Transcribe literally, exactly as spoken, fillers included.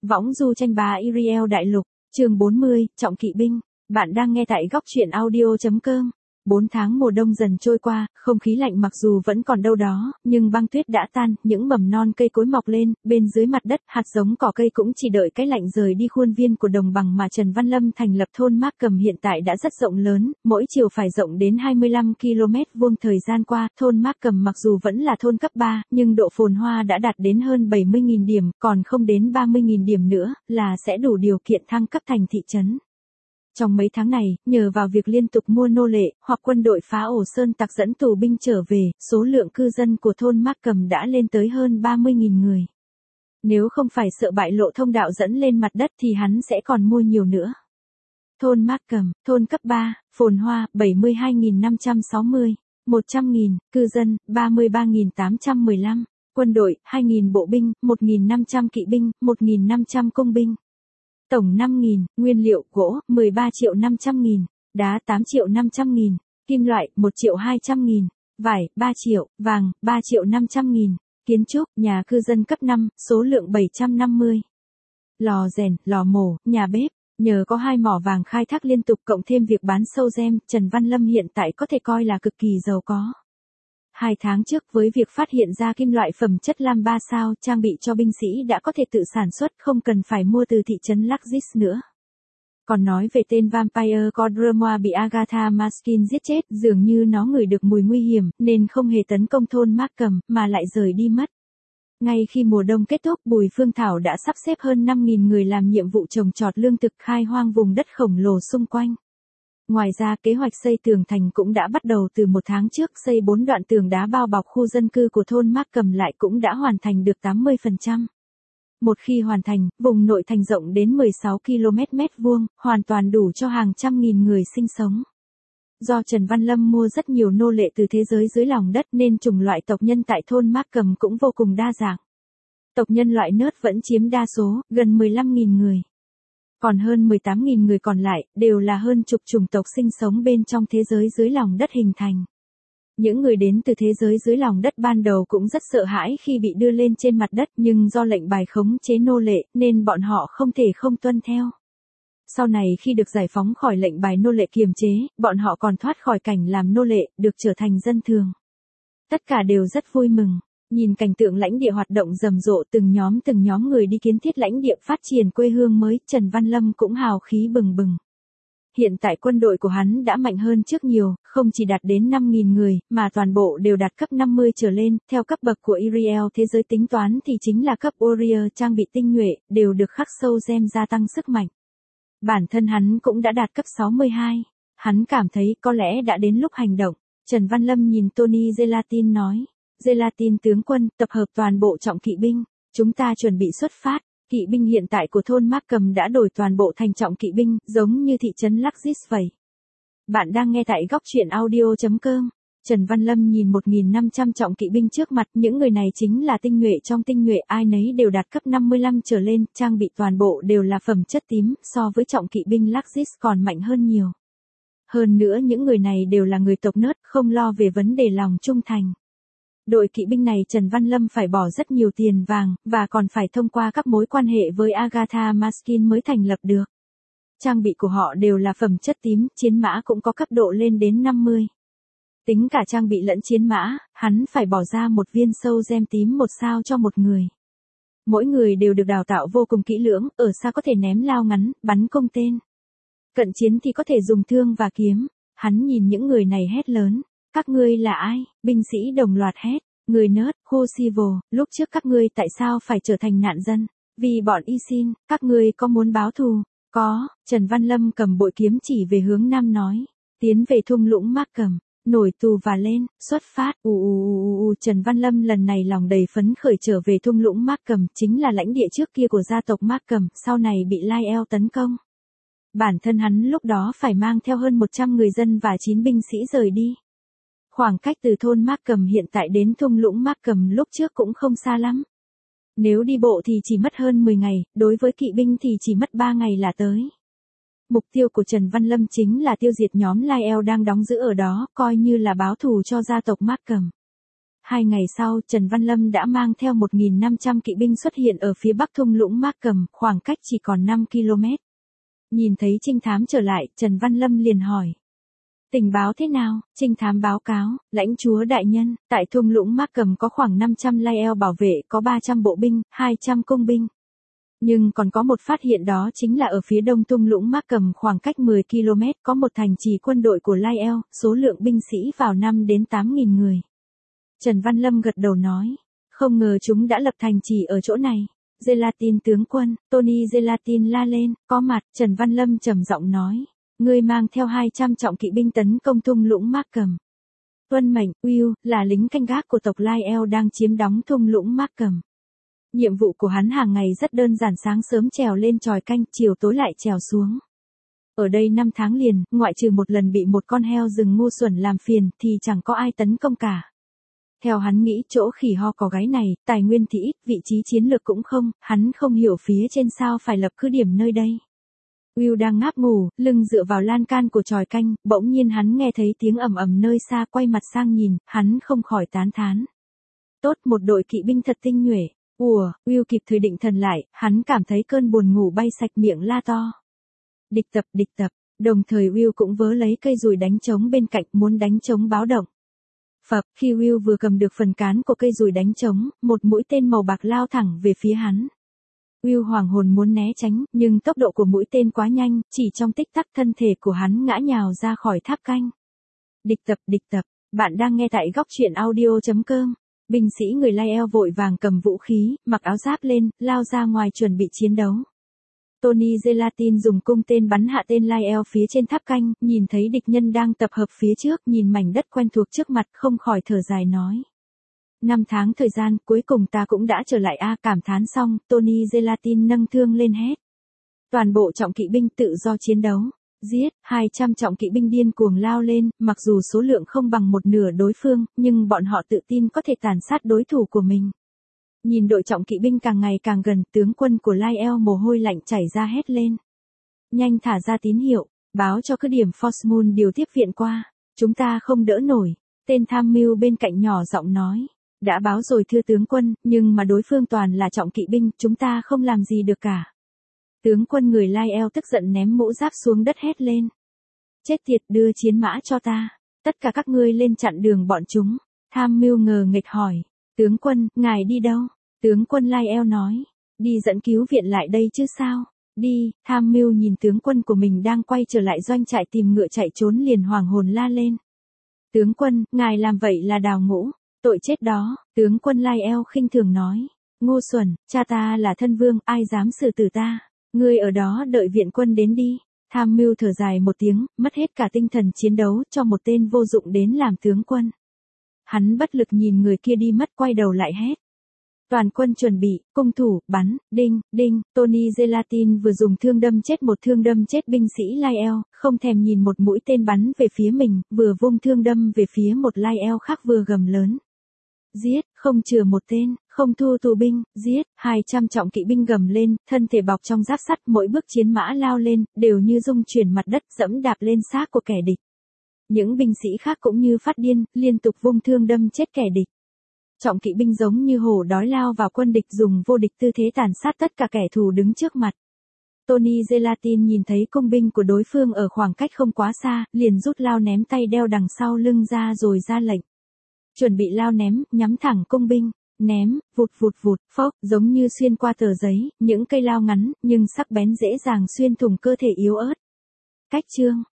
Võng du tranh bá Iriel đại lục, chương bốn mươi, trọng kỵ binh. Bạn đang nghe tại góc truyện audio.com. Bốn tháng mùa đông dần trôi qua, không khí lạnh mặc dù vẫn còn đâu đó, nhưng băng tuyết đã tan, những mầm non cây cối mọc lên, bên dưới mặt đất, hạt giống cỏ cây cũng chỉ đợi cái lạnh rời đi khuôn viên của đồng bằng mà Trần Văn Lâm thành lập. Thôn Mác Cầm hiện tại đã rất rộng lớn, mỗi chiều phải rộng đến hai mươi lăm ki lô mét vuông. Thời gian qua, thôn Mác Cầm mặc dù vẫn là thôn cấp ba, nhưng độ phồn hoa đã đạt đến hơn bảy mươi nghìn điểm, còn không đến ba mươi nghìn điểm nữa, là sẽ đủ điều kiện thăng cấp thành thị trấn. Trong mấy tháng này, nhờ vào việc liên tục mua nô lệ, hoặc quân đội phá ổ sơn tặc dẫn tù binh trở về, số lượng cư dân của thôn Mác Cầm đã lên tới hơn ba mươi nghìn người. Nếu không phải sợ bại lộ thông đạo dẫn lên mặt đất thì hắn sẽ còn mua nhiều nữa. Thôn Mác Cầm, thôn cấp ba, phồn hoa, bảy mươi hai nghìn năm trăm sáu mươi, một trăm nghìn, cư dân, ba mươi ba nghìn tám trăm mười lăm, quân đội, hai nghìn bộ binh, một nghìn năm trăm kỵ binh, một nghìn năm trăm công binh. Tổng năm nghìn, nguyên liệu, gỗ, mười ba triệu năm trăm nghìn, đá tám triệu năm trăm nghìn, kim loại, một triệu hai trăm nghìn, vải, ba triệu, vàng, ba triệu năm trăm nghìn, kiến trúc, nhà cư dân cấp năm, số lượng bảy trăm năm mươi. Lò rèn, lò mổ, nhà bếp, nhờ có hai mỏ vàng khai thác liên tục cộng thêm việc bán sâu gem, Trần Văn Lâm hiện tại có thể coi là cực kỳ giàu có. Hai tháng trước với việc phát hiện ra kim loại phẩm chất lam ba sao, trang bị cho binh sĩ đã có thể tự sản xuất, không cần phải mua từ thị trấn Laxis nữa. Còn nói về tên Vampire Codremoa bị Agatha Maskin giết chết, dường như nó ngửi được mùi nguy hiểm, nên không hề tấn công thôn Mác Cầm, mà lại rời đi mất. Ngay khi mùa đông kết thúc, Bùi Phương Thảo đã sắp xếp hơn năm nghìn người làm nhiệm vụ trồng trọt lương thực, khai hoang vùng đất khổng lồ xung quanh. Ngoài ra, kế hoạch xây tường thành cũng đã bắt đầu từ một tháng trước, xây bốn đoạn tường đá bao bọc khu dân cư của thôn Mác Cầm lại cũng đã hoàn thành được tám mươi phần trăm. Một khi hoàn thành, vùng nội thành rộng đến mười sáu ki lô mét vuông, hoàn toàn đủ cho hàng trăm nghìn người sinh sống. Do Trần Văn Lâm mua rất nhiều nô lệ từ thế giới dưới lòng đất nên chủng loại tộc nhân tại thôn Mác Cầm cũng vô cùng đa dạng. Tộc nhân loại nớt vẫn chiếm đa số, gần mười lăm nghìn người. Còn hơn mười tám nghìn người còn lại, đều là hơn chục chủng tộc sinh sống bên trong thế giới dưới lòng đất hình thành. Những người đến từ thế giới dưới lòng đất ban đầu cũng rất sợ hãi khi bị đưa lên trên mặt đất, nhưng do lệnh bài khống chế nô lệ, nên bọn họ không thể không tuân theo. Sau này khi được giải phóng khỏi lệnh bài nô lệ kiềm chế, bọn họ còn thoát khỏi cảnh làm nô lệ, được trở thành dân thường. Tất cả đều rất vui mừng. Nhìn cảnh tượng lãnh địa hoạt động rầm rộ, từng nhóm từng nhóm người đi kiến thiết lãnh địa phát triển quê hương mới, Trần Văn Lâm cũng hào khí bừng bừng. Hiện tại quân đội của hắn đã mạnh hơn trước nhiều, không chỉ đạt đến năm nghìn người, mà toàn bộ đều đạt cấp năm mươi trở lên, theo cấp bậc của Iriel thế giới tính toán thì chính là cấp Warrior, trang bị tinh nhuệ, đều được khắc sâu gem gia tăng sức mạnh. Bản thân hắn cũng đã đạt cấp sáu mươi hai, hắn cảm thấy có lẽ đã đến lúc hành động. Trần Văn Lâm nhìn Tony Gelatin nói. Gelatin tướng quân, tập hợp toàn bộ trọng kỵ binh, chúng ta chuẩn bị xuất phát. Kỵ binh hiện tại của thôn Mác Cầm đã đổi toàn bộ thành trọng kỵ binh, giống như thị trấn Laxis vậy. Bạn đang nghe tại góc truyện audio.com. Trần Văn Lâm nhìn một nghìn năm trăm trọng kỵ binh trước mặt, những người này chính là tinh nhuệ trong tinh nhuệ, ai nấy đều đạt cấp năm mươi lăm trở lên, trang bị toàn bộ đều là phẩm chất tím, so với trọng kỵ binh Laxis còn mạnh hơn nhiều. Hơn nữa những người này đều là người tộc nớt, không lo về vấn đề lòng trung thành. Đội kỵ binh này Trần Văn Lâm phải bỏ rất nhiều tiền vàng, và còn phải thông qua các mối quan hệ với Agatha Maskin mới thành lập được. Trang bị của họ đều là phẩm chất tím, chiến mã cũng có cấp độ lên đến năm mươi. Tính cả trang bị lẫn chiến mã, hắn phải bỏ ra một viên sâu gem tím một sao cho một người. Mỗi người đều được đào tạo vô cùng kỹ lưỡng, ở xa có thể ném lao ngắn, bắn cung tên. Cận chiến thì có thể dùng thương và kiếm. Hắn nhìn những người này hét lớn. Các ngươi là ai? Binh sĩ đồng loạt hét. Người nớt, Hosivo, lúc trước các ngươi tại sao phải trở thành nạn dân? Vì bọn y xin, các ngươi có muốn báo thù? Có, Trần Văn Lâm cầm bội kiếm chỉ về hướng nam nói. Tiến về thung lũng Mác Cầm, nổi tù và lên, xuất phát. U u u u Trần Văn Lâm lần này lòng đầy phấn khởi trở về thung lũng Mác Cầm, chính là lãnh địa trước kia của gia tộc Mác Cầm, sau này bị Lyle tấn công. Bản thân hắn lúc đó phải mang theo hơn một trăm người dân và chín binh sĩ rời đi. Khoảng cách từ thôn Mác Cầm hiện tại đến thung lũng Mác Cầm lúc trước cũng không xa lắm. Nếu đi bộ thì chỉ mất hơn mười ngày, đối với kỵ binh thì chỉ mất ba ngày là tới. Mục tiêu của Trần Văn Lâm chính là tiêu diệt nhóm Lyle đang đóng giữ ở đó, coi như là báo thù cho gia tộc Mác Cầm. hai ngày sau Trần Văn Lâm đã mang theo một nghìn năm trăm kỵ binh xuất hiện ở phía bắc thung lũng Markham, khoảng cách chỉ còn năm ki lô mét. Nhìn thấy trinh thám trở lại, Trần Văn Lâm liền hỏi. Tình báo thế nào? Trinh thám báo cáo, lãnh chúa đại nhân, tại thung lũng Markham có khoảng năm trăm Lael bảo vệ, có ba trăm bộ binh, hai trăm công binh. Nhưng còn có một phát hiện, đó chính là ở phía đông thung lũng Markham khoảng cách mười ki lô mét có một thành trì quân đội của Lael, số lượng binh sĩ vào năm đến tám nghìn người. Trần Văn Lâm gật đầu nói, không ngờ chúng đã lập thành trì ở chỗ này. Gelatin tướng quân, Tony Gelatin la lên, có mặt, Trần Văn Lâm trầm giọng nói, ngươi mang theo hai trăm trọng kỵ binh tấn công thung lũng Markham. Tuân mệnh, Will, là lính canh gác của tộc Lael đang chiếm đóng thung lũng Markham. Nhiệm vụ của hắn hàng ngày rất đơn giản, sáng sớm trèo lên chòi canh, chiều tối lại trèo xuống. Ở đây năm tháng liền, ngoại trừ một lần bị một con heo rừng ngu xuẩn làm phiền thì chẳng có ai tấn công cả. Theo hắn nghĩ, chỗ khỉ ho có gáy này, tài nguyên thì ít, vị trí chiến lược cũng không, hắn không hiểu phía trên sao phải lập cứ điểm nơi đây. Will đang ngáp ngủ, lưng dựa vào lan can của chòi canh, bỗng nhiên hắn nghe thấy tiếng ầm ầm nơi xa, quay mặt sang nhìn, hắn không khỏi tán thán. Tốt, một đội kỵ binh thật tinh nhuệ. Ùa, Will kịp thời định thần lại, hắn cảm thấy cơn buồn ngủ bay sạch, miệng la to. Địch tập, địch tập, đồng thời Will cũng vớ lấy cây dùi đánh trống bên cạnh, muốn đánh trống báo động. Phập, khi Will vừa cầm được phần cán của cây dùi đánh trống, một mũi tên màu bạc lao thẳng về phía hắn. Will hoàng hồn muốn né tránh, nhưng tốc độ của mũi tên quá nhanh, chỉ trong tích tắc thân thể của hắn ngã nhào ra khỏi tháp canh. Địch tập, địch tập, bạn đang nghe tại góc truyện audio chấm com. Binh sĩ người Lael vội vàng cầm vũ khí, mặc áo giáp lên, lao ra ngoài chuẩn bị chiến đấu. Tony Gelatin dùng cung tên bắn hạ tên Lael phía trên tháp canh, nhìn thấy địch nhân đang tập hợp phía trước, nhìn mảnh đất quen thuộc trước mặt, không khỏi thở dài nói. Năm tháng thời gian, cuối cùng ta cũng đã trở lại a. Cảm thán xong, Tony Gelatin nâng thương lên hét. Toàn bộ trọng kỵ binh tự do chiến đấu. Giết, hai trăm trọng kỵ binh điên cuồng lao lên, mặc dù số lượng không bằng một nửa đối phương, nhưng bọn họ tự tin có thể tàn sát đối thủ của mình. Nhìn đội trọng kỵ binh càng ngày càng gần, tướng quân của Lael mồ hôi lạnh chảy ra hét lên. Nhanh thả ra tín hiệu, báo cho cứ điểm Forsmoon điều tiếp viện qua, chúng ta không đỡ nổi. Tên tham mưu bên cạnh nhỏ giọng nói. Đã báo rồi thưa tướng quân, nhưng mà đối phương toàn là trọng kỵ binh, chúng ta không làm gì được cả. Tướng quân người Lael tức giận ném mũ giáp xuống đất hét lên. Chết tiệt, đưa chiến mã cho ta. Tất cả các ngươi lên chặn đường bọn chúng. Tham mưu ngờ nghệch hỏi. Tướng quân, ngài đi đâu? Tướng quân Lael nói. Đi dẫn cứu viện lại đây chứ sao? Đi, tham mưu nhìn tướng quân của mình đang quay trở lại doanh trại tìm ngựa chạy trốn liền hoàng hồn la lên. Tướng quân, ngài làm vậy là đào ngũ. Tội chết đó, tướng quân Lael khinh thường nói. Ngu xuẩn, cha ta là thân vương, ai dám xử tử ta? Ngươi ở đó đợi viện quân đến đi. Tham mưu thở dài một tiếng, mất hết cả tinh thần chiến đấu cho một tên vô dụng đến làm tướng quân. Hắn bất lực nhìn người kia đi mất, quay đầu lại hét. Toàn quân chuẩn bị, cung thủ, bắn, đinh, đinh. Tony Gelatin vừa dùng thương đâm chết một thương đâm chết binh sĩ Lael, không thèm nhìn một mũi tên bắn về phía mình, vừa vung thương đâm về phía một Lael khác vừa gầm lớn. Giết, không chừa một tên, không thu tù binh, giết, hai trăm trọng kỵ binh gầm lên, thân thể bọc trong giáp sắt, mỗi bước chiến mã lao lên, đều như dung chuyển mặt đất, dẫm đạp lên xác của kẻ địch. Những binh sĩ khác cũng như phát điên, liên tục vung thương đâm chết kẻ địch. Trọng kỵ binh giống như hổ đói lao vào quân địch, dùng vô địch tư thế tàn sát tất cả kẻ thù đứng trước mặt. Tony Gelatin nhìn thấy công binh của đối phương ở khoảng cách không quá xa, liền rút lao ném tay đeo đằng sau lưng ra rồi ra lệnh. Chuẩn bị lao ném, nhắm thẳng công binh, ném, vụt vụt vụt, phốc, giống như xuyên qua tờ giấy, những cây lao ngắn, nhưng sắc bén dễ dàng xuyên thủng cơ thể yếu ớt. Cách chương,